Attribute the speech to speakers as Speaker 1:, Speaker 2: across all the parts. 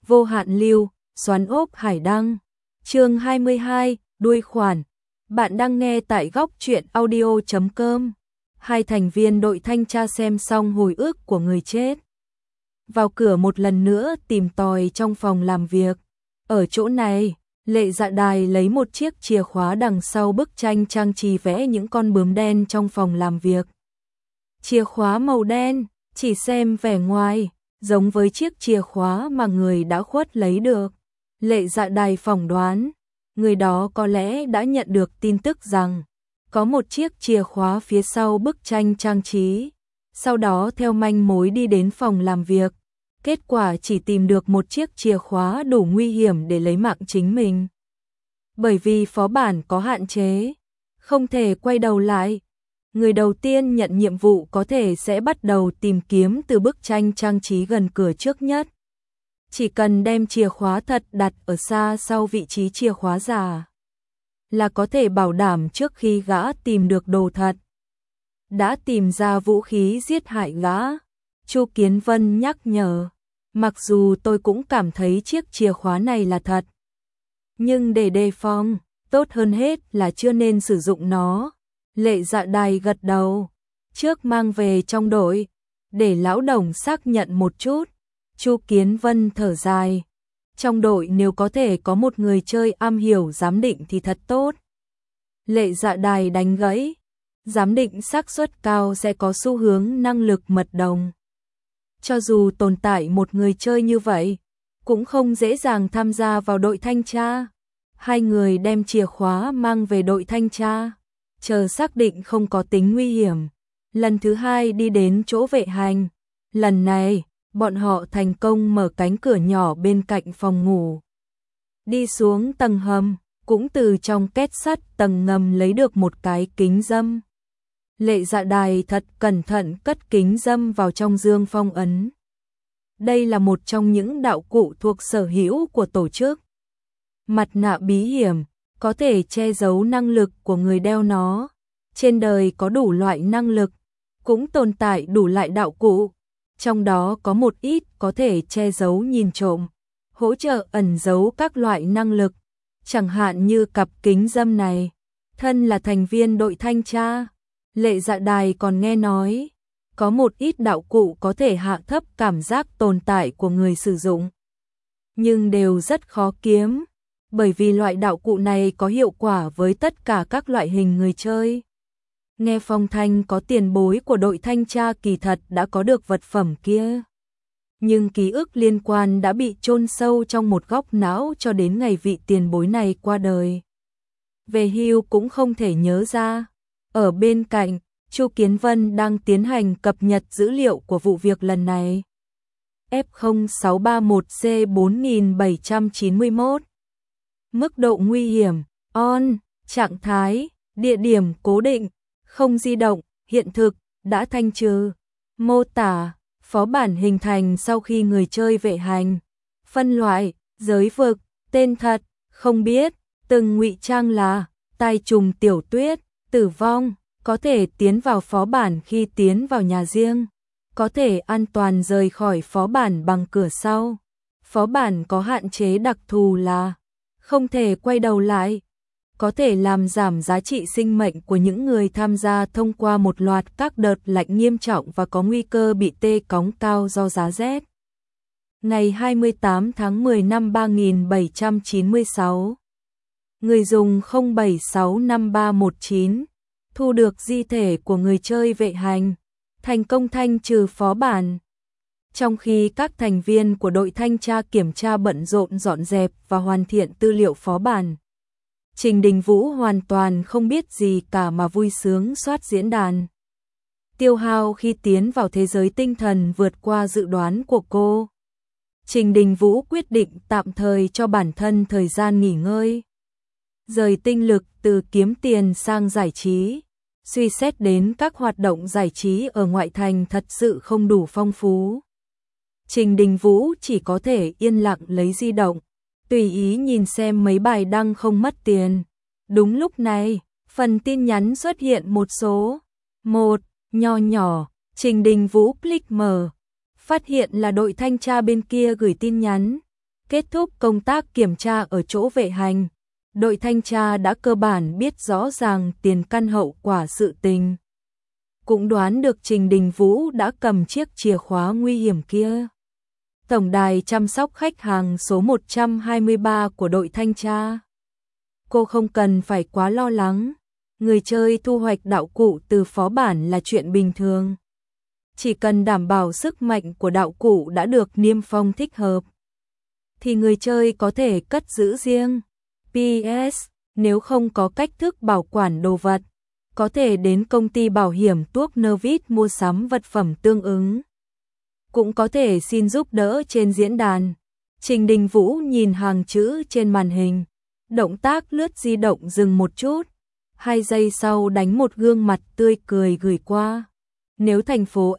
Speaker 1: Vô hạn lưu, xoắn ốc hải đăng. Chương 22, đuôi khoản. Bạn đang nghe tại góc truyện audio.com. Hai thành viên đội thanh tra xem xong hồi ức của người chết. Vào cửa một lần nữa tìm tòi trong phòng làm việc. Ở chỗ này, Lệ Dạ Đài lấy một chiếc chìa khóa đằng sau bức tranh trang trí vẽ những con bướm đen trong phòng làm việc. Chìa khóa màu đen, chỉ xem vẻ ngoài, giống với chiếc chìa khóa mà người đã khuất lấy được. Lệ Dạ Đài phỏng đoán, người đó có lẽ đã nhận được tin tức rằng có một chiếc chìa khóa phía sau bức tranh trang trí. Sau đó theo manh mối đi đến phòng làm việc. Kết quả chỉ tìm được một chiếc chìa khóa đủ nguy hiểm để lấy mạng chính mình. Bởi vì phó bản có hạn chế, không thể quay đầu lại. Người đầu tiên nhận nhiệm vụ có thể sẽ bắt đầu tìm kiếm từ bức tranh trang trí gần cửa trước nhất. Chỉ cần đem chìa khóa thật đặt ở xa sau vị trí chìa khóa giả, là có thể bảo đảm trước khi gã tìm được đồ thật, đã tìm ra vũ khí giết hại gã. Chu Kiến Vân nhắc nhở, mặc dù tôi cũng cảm thấy chiếc chìa khóa này là thật, nhưng để đề phòng, tốt hơn hết là chưa nên sử dụng nó. Lệ Dạ Đài gật đầu, trước mang về trong đội, để lão đồng xác nhận một chút. Chu Kiến Vân thở dài, trong đội nếu có thể có một người chơi am hiểu giám định thì thật tốt. Lệ Dạ Đài đánh gãy, giám định xác suất cao sẽ có xu hướng năng lực mật đồng. Cho dù tồn tại một người chơi như vậy, cũng không dễ dàng tham gia vào đội thanh tra. Hai người đem chìa khóa mang về đội thanh tra, chờ xác định không có tính nguy hiểm. Lần thứ hai đi đến chỗ vệ hành. Lần này, bọn họ thành công mở cánh cửa nhỏ bên cạnh phòng ngủ. Đi xuống tầng hầm, cũng từ trong két sắt tầng ngầm lấy được một cái kính râm. Lệ Dạ Đài thật cẩn thận cất kính râm vào trong dương phong ấn. Đây là một trong những đạo cụ thuộc sở hữu của tổ chức. Mặt nạ bí hiểm, có thể che giấu năng lực của người đeo nó. Trên đời có đủ loại năng lực, cũng tồn tại đủ loại đạo cụ. Trong đó có một ít có thể che giấu nhìn trộm, hỗ trợ ẩn giấu các loại năng lực. Chẳng hạn như cặp kính râm này. Thân là thành viên đội thanh tra, Lệ Dạ Đài còn nghe nói, có một ít đạo cụ có thể hạ thấp cảm giác tồn tại của người sử dụng. Nhưng đều rất khó kiếm, bởi vì loại đạo cụ này có hiệu quả với tất cả các loại hình người chơi. Nghe phong thanh có tiền bối của đội thanh tra kỳ thật đã có được vật phẩm kia. Nhưng ký ức liên quan đã bị chôn sâu trong một góc não cho đến ngày vị tiền bối này qua đời. Về hưu cũng không thể nhớ ra. Ở bên cạnh, Chu Kiến Vân đang tiến hành cập nhật dữ liệu của vụ việc lần này. F0631C4791. Mức độ nguy hiểm, on, trạng thái, địa điểm cố định, không di động, hiện thực, đã thanh trừ. Mô tả, phó bản hình thành sau khi người chơi vệ hành. Phân loại, giới vực, tên thật, không biết, từng ngụy trang là, tai trùng tiểu tuyết, tử vong, có thể tiến vào phó bản khi tiến vào nhà riêng, có thể an toàn rời khỏi phó bản bằng cửa sau. Phó bản có hạn chế đặc thù là không thể quay đầu lại, có thể làm giảm giá trị sinh mệnh của những người tham gia thông qua một loạt các đợt lạnh nghiêm trọng và có nguy cơ bị tê cóng cao do giá rét. Ngày 28 tháng 10 năm 3796, người dùng 07653119 thu được di thể của người chơi vệ hành, thành công thanh trừ phó bản. Trong khi các thành viên của đội thanh tra kiểm tra bận rộn dọn dẹp và hoàn thiện tư liệu phó bản, Trình Đình Vũ hoàn toàn không biết gì cả mà vui sướng soát diễn đàn. Tiêu hao khi tiến vào thế giới tinh thần vượt qua dự đoán của cô. Trình Đình Vũ quyết định tạm thời cho bản thân thời gian nghỉ ngơi, rời tinh lực từ kiếm tiền sang giải trí. Suy xét đến các hoạt động giải trí ở ngoại thành thật sự không đủ phong phú, Trình Đình Vũ chỉ có thể yên lặng lấy di động, tùy ý nhìn xem mấy bài đăng không mất tiền. Đúng lúc này, phần tin nhắn xuất hiện một số. Một, nho nhỏ, Trình Đình Vũ click mở, phát hiện là đội thanh tra bên kia gửi tin nhắn. Kết thúc công tác kiểm tra ở chỗ vệ hành, đội thanh tra đã cơ bản biết rõ ràng tiền căn hậu quả sự tình. Cũng đoán được Trình Đình Vũ đã cầm chiếc chìa khóa nguy hiểm kia. Tổng đài chăm sóc khách hàng số 123 của đội thanh tra. Cô không cần phải quá lo lắng, người chơi thu hoạch đạo cụ từ phó bản là chuyện bình thường. Chỉ cần đảm bảo sức mạnh của đạo cụ đã được niêm phong thích hợp, thì người chơi có thể cất giữ riêng. PS, nếu không có cách thức bảo quản đồ vật, có thể đến công ty bảo hiểm thuốc Nervit mua sắm vật phẩm tương ứng. Cũng có thể xin giúp đỡ trên diễn đàn. Trình Đình Vũ nhìn hàng chữ trên màn hình, động tác lướt di động dừng một chút, 2 giây sau đánh một gương mặt tươi cười gửi qua. Nếu thành phố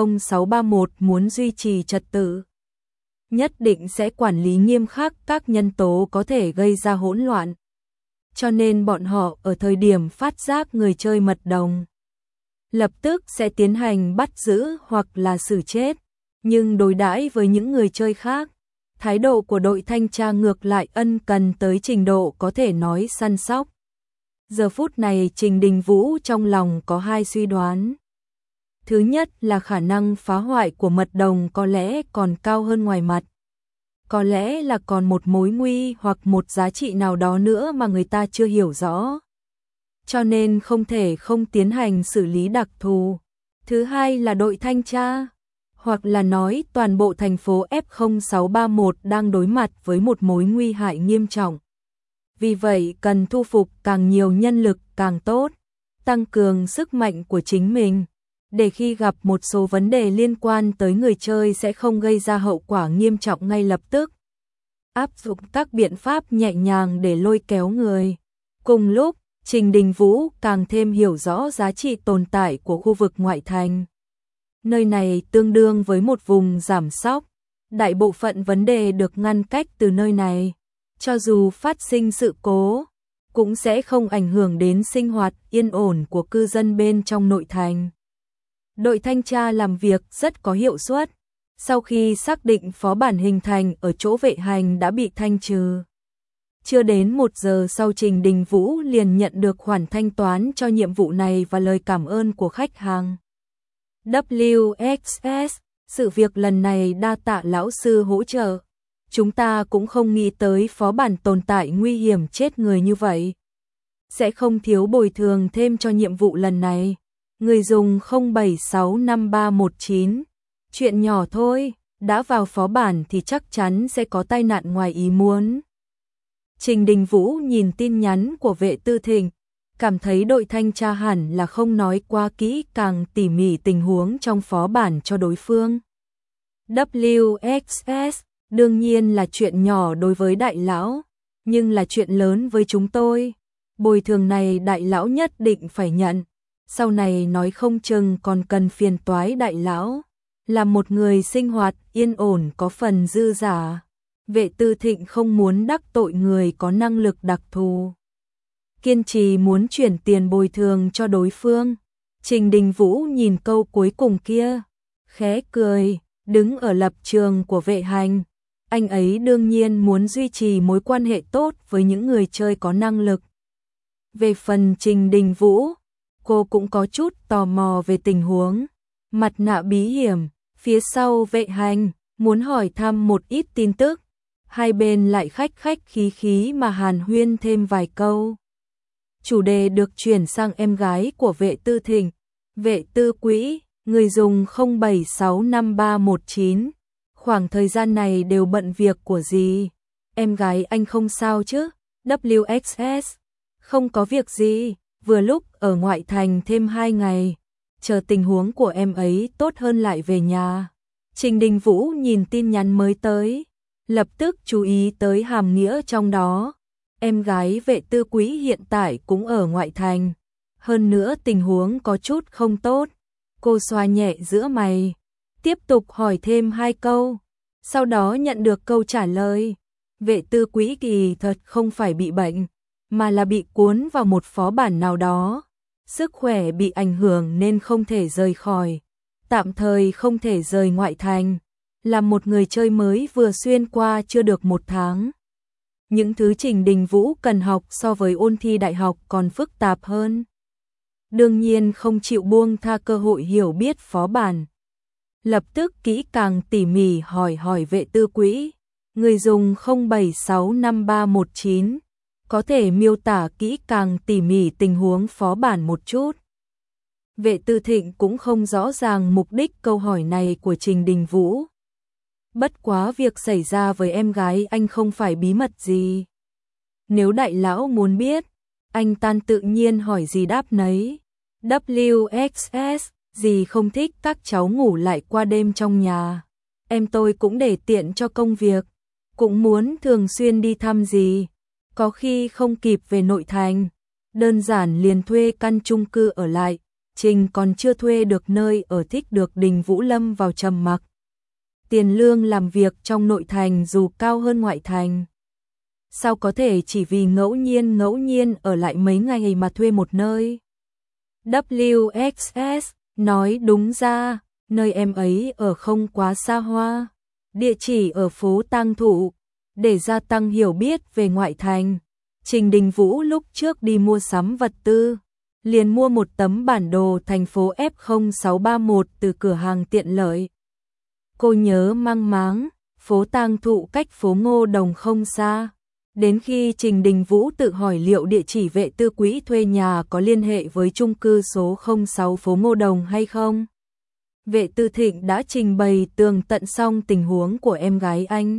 Speaker 1: F0631 muốn duy trì trật tự, nhất định sẽ quản lý nghiêm khắc các nhân tố có thể gây ra hỗn loạn. Cho nên bọn họ ở thời điểm phát giác người chơi mật đồng, lập tức sẽ tiến hành bắt giữ hoặc là xử chết. Nhưng đối đãi với những người chơi khác, thái độ của đội thanh tra ngược lại ân cần tới trình độ có thể nói săn sóc. Giờ phút này Trình Đình Vũ trong lòng có 2 suy đoán. Thứ nhất là khả năng phá hoại của mật đồng có lẽ còn cao hơn ngoài mặt. Có lẽ là còn một mối nguy hoặc một giá trị nào đó nữa mà người ta chưa hiểu rõ. Cho nên không thể không tiến hành xử lý đặc thù. Thứ hai là đội thanh tra, hoặc là nói toàn bộ thành phố F0631 đang đối mặt với một mối nguy hại nghiêm trọng. Vì vậy cần thu phục càng nhiều nhân lực càng tốt, tăng cường sức mạnh của chính mình, để khi gặp một số vấn đề liên quan tới người chơi sẽ không gây ra hậu quả nghiêm trọng ngay lập tức. Áp dụng các biện pháp nhẹ nhàng để lôi kéo người. Cùng lúc, Trình Đình Vũ càng thêm hiểu rõ giá trị tồn tại của khu vực ngoại thành. Nơi này tương đương với một vùng giảm sóc. Đại bộ phận vấn đề được ngăn cách từ nơi này. Cho dù phát sinh sự cố, cũng sẽ không ảnh hưởng đến sinh hoạt yên ổn của cư dân bên trong nội thành. Đội thanh tra làm việc rất có hiệu suất. Sau khi xác định phó bản hình thành ở chỗ vệ hành đã bị thanh trừ, chưa đến 1 giờ sau Trình Đình Vũ liền nhận được khoản thanh toán cho nhiệm vụ này và lời cảm ơn của khách hàng. WXS, sự việc lần này đa tạ lão sư hỗ trợ. Chúng ta cũng không nghĩ tới phó bản tồn tại nguy hiểm chết người như vậy. Sẽ không thiếu bồi thường thêm cho nhiệm vụ lần này. Người dùng 07653119. Chuyện nhỏ thôi, đã vào phó bản thì chắc chắn sẽ có tai nạn ngoài ý muốn. Trình Đình Vũ nhìn tin nhắn của Vệ Tư Thịnh, cảm thấy đội thanh tra hẳn là không nói quá kỹ càng tỉ mỉ tình huống trong phó bản cho đối phương. WXS, đương nhiên là chuyện nhỏ đối với đại lão, nhưng là chuyện lớn với chúng tôi. Bồi thường này đại lão nhất định phải nhận, sau này nói không chừng còn cần phiền toái đại lão. Là một người sinh hoạt yên ổn có phần dư giả, Vệ Tư Thịnh không muốn đắc tội người có năng lực đặc thù, kiên trì muốn chuyển tiền bồi thường cho đối phương. Trình Đình Vũ nhìn câu cuối cùng kia, khẽ cười, đứng ở lập trường của vệ hành. Anh ấy đương nhiên muốn duy trì mối quan hệ tốt với những người chơi có năng lực. Về phần Trình Đình Vũ, cô cũng có chút tò mò về tình huống mặt nạ bí hiểm phía sau vệ hành, muốn hỏi thăm một ít tin tức. Hai bên lại khách khí khí mà hàn huyên thêm vài câu. Chủ đề được chuyển sang em gái của Vệ Tư Thịnh, Vệ Tư Quỹ, người dùng 07653119. Khoảng thời gian này đều bận việc của gì? Em gái anh không sao chứ? WXS, không có việc gì, vừa lúc ở ngoại thành thêm 2 ngày, chờ tình huống của em ấy tốt hơn lại về nhà. Trình Đình Vũ nhìn tin nhắn mới tới, lập tức chú ý tới hàm nghĩa trong đó. Em gái Vệ Tư Quý hiện tại cũng ở ngoại thành, hơn nữa tình huống có chút không tốt. Cô xoa nhẹ giữa mày, tiếp tục hỏi thêm 2 câu, sau đó nhận được câu trả lời. Vệ Tư Quý kỳ thật không phải bị bệnh, mà là bị cuốn vào một phó bản nào đó. Sức khỏe bị ảnh hưởng nên không thể rời khỏi, tạm thời không thể rời ngoại thành. là một người chơi mới vừa xuyên qua chưa được 1 tháng. Những thứ Trình Đình Vũ cần học so với ôn thi đại học còn phức tạp hơn. Đương nhiên không chịu buông tha cơ hội hiểu biết phó bản. Lập tức kỹ càng tỉ mỉ hỏi Vệ Tư Quỹ, người dùng 07653119, có thể miêu tả kỹ càng tỉ mỉ tình huống phó bản một chút. Vệ Tư Thịnh cũng không rõ ràng mục đích câu hỏi này của Trình Đình Vũ. Bất quá việc xảy ra với em gái anh không phải bí mật gì. Nếu đại lão muốn biết, anh tan tự nhiên hỏi gì đáp nấy. WXS, dì không thích các cháu ngủ lại qua đêm trong nhà. Em tôi cũng để tiện cho công việc, cũng muốn thường xuyên đi thăm dì. Có khi không kịp về nội thành, đơn giản liền thuê căn chung cư ở lại. Trình còn chưa thuê được nơi ở thích được Đình Vũ lâm vào trầm mặc. Tiền lương làm việc trong nội thành dù cao hơn ngoại thành. Sao có thể chỉ vì ngẫu nhiên ở lại mấy ngày mà thuê một nơi? WXS nói đúng ra, nơi em ấy ở không quá xa hoa. Địa chỉ ở phố Tang Thụ. Để gia tăng hiểu biết về ngoại thành, Trình Đình Vũ lúc trước đi mua sắm vật tư, liền mua một tấm bản đồ thành phố F0631 từ cửa hàng tiện lợi. Cô nhớ mang máng, phố Tang Thụ cách phố Ngô Đồng không xa. Đến khi Trình Đình Vũ tự hỏi liệu địa chỉ Vệ Tư Quỹ thuê nhà có liên hệ với chung cư số 06 phố Ngô Đồng hay không, Vệ Tư Thịnh đã trình bày tường tận xong tình huống của em gái anh.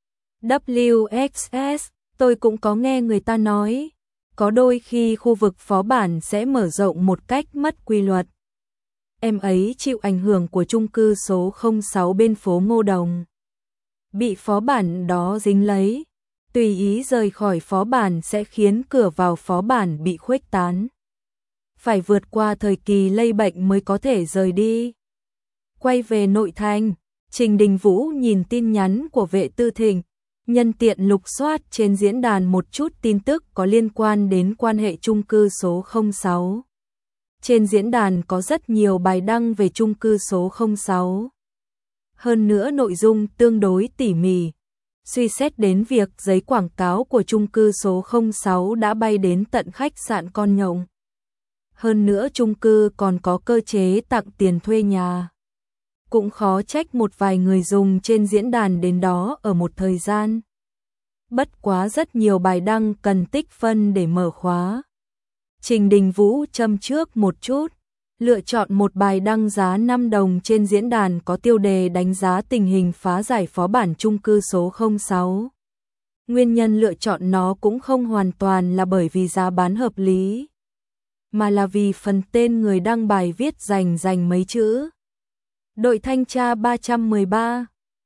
Speaker 1: WXS, tôi cũng có nghe người ta nói, có đôi khi khu vực phó bản sẽ mở rộng một cách mất quy luật. Em ấy chịu ảnh hưởng của chung cư số 06 bên phố Ngô Đồng. Bị phó bản đó dính lấy, tùy ý rời khỏi phó bản sẽ khiến cửa vào phó bản bị khuếch tán. Phải vượt qua thời kỳ lây bệnh mới có thể rời đi. Quay về nội thành, Trình Đình Vũ nhìn tin nhắn của Vệ Tư Thịnh, nhân tiện lục soát trên diễn đàn một chút tin tức có liên quan đến quan hệ chung cư số 06. Trên diễn đàn có rất nhiều bài đăng về chung cư số 06. Hơn nữa nội dung tương đối tỉ mỉ, suy xét đến việc giấy quảng cáo của chung cư số 06 đã bay đến tận khách sạn Con Nhộng. Hơn nữa chung cư còn có cơ chế tặng tiền thuê nhà. Cũng khó trách một vài người dùng trên diễn đàn đến đó ở một thời gian. Bất quá rất nhiều bài đăng cần tích phân để mở khóa. Trình Đình Vũ châm trước một chút, lựa chọn một bài đăng giá 5 đồng trên diễn đàn có tiêu đề đánh giá tình hình phá giải phó bản chung cư số 06. Nguyên nhân lựa chọn nó cũng không hoàn toàn là bởi vì giá bán hợp lý, mà là vì phần tên người đăng bài viết dành mấy chữ. Đội thanh tra 313,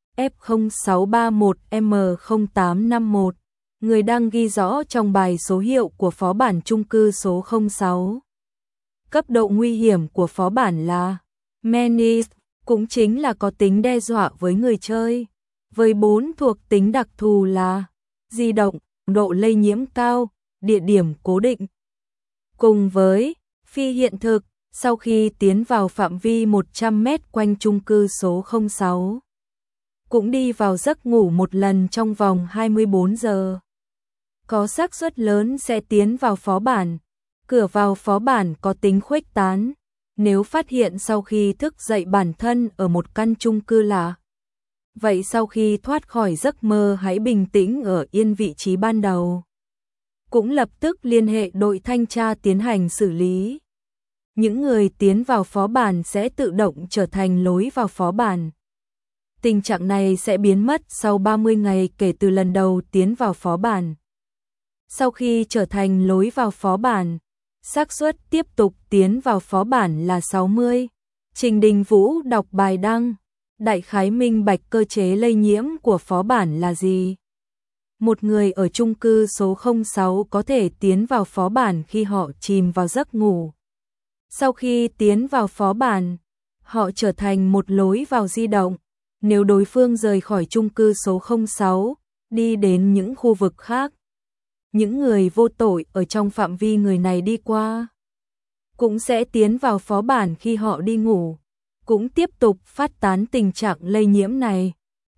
Speaker 1: F0631M0851, người đăng ghi rõ trong bài số hiệu của phó bản chung cư số 06. Cấp độ nguy hiểm của phó bản là Menace, cũng chính là có tính đe dọa với người chơi, với 4 thuộc tính đặc thù là di động, độ lây nhiễm cao, địa điểm cố định. Cùng với phi hiện thực, sau khi tiến vào phạm vi 100 mét quanh chung cư số 06, cũng đi vào giấc ngủ một lần trong vòng 24 giờ. Có xác suất lớn sẽ tiến vào phó bản. Cửa vào phó bản có tính khuếch tán. Nếu phát hiện sau khi thức dậy bản thân ở một căn chung cư lạ, vậy sau khi thoát khỏi giấc mơ hãy bình tĩnh ở yên vị trí ban đầu. Cũng lập tức liên hệ đội thanh tra tiến hành xử lý. Những người tiến vào phó bản sẽ tự động trở thành lối vào phó bản. Tình trạng này sẽ biến mất sau 30 ngày kể từ lần đầu tiến vào phó bản. Sau khi trở thành lối vào phó bản, xác suất tiếp tục tiến vào phó bản là 60. Trình Đình Vũ đọc bài đăng, đại khái minh bạch cơ chế lây nhiễm của phó bản là gì. Một người ở chung cư số 06 có thể tiến vào phó bản khi họ chìm vào giấc ngủ. Sau khi tiến vào phó bản, họ trở thành một lối vào di động. Nếu đối phương rời khỏi chung cư số 06, đi đến những khu vực khác, những người vô tội ở trong phạm vi người này đi qua cũng sẽ tiến vào phó bản khi họ đi ngủ, cũng tiếp tục phát tán tình trạng lây nhiễm này.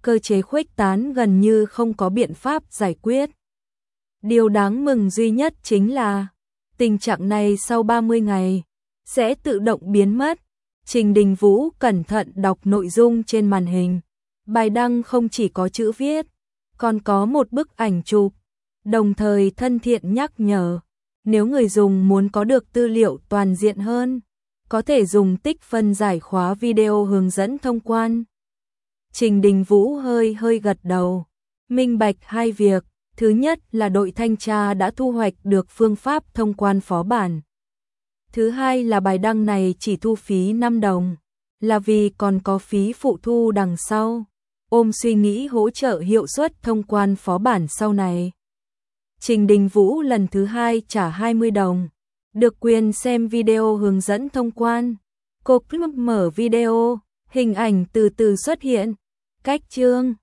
Speaker 1: cơ chế khuếch tán gần như không có biện pháp giải quyết. Điều đáng mừng duy nhất chính là tình trạng này sau 30 ngày sẽ tự động biến mất. Trình Đình Vũ cẩn thận đọc nội dung trên màn hình. Bài đăng không chỉ có chữ viết, còn có một bức ảnh chụp, đồng thời thân thiện nhắc nhở, nếu người dùng muốn có được tư liệu toàn diện hơn, có thể dùng tích phân giải khóa video hướng dẫn thông quan. Trình Đình Vũ hơi gật đầu, minh bạch hai việc, thứ nhất là đội thanh tra đã thu hoạch được phương pháp thông quan phó bản. Thứ hai là bài đăng này chỉ thu phí 5 đồng, là vì còn có phí phụ thu đằng sau, ôm suy nghĩ hỗ trợ hiệu suất thông quan phó bản sau này. Trình Đình Vũ lần thứ hai trả 20 đồng, được quyền xem video hướng dẫn thông quan. Cô click mở video, hình ảnh từ từ xuất hiện, cách chương.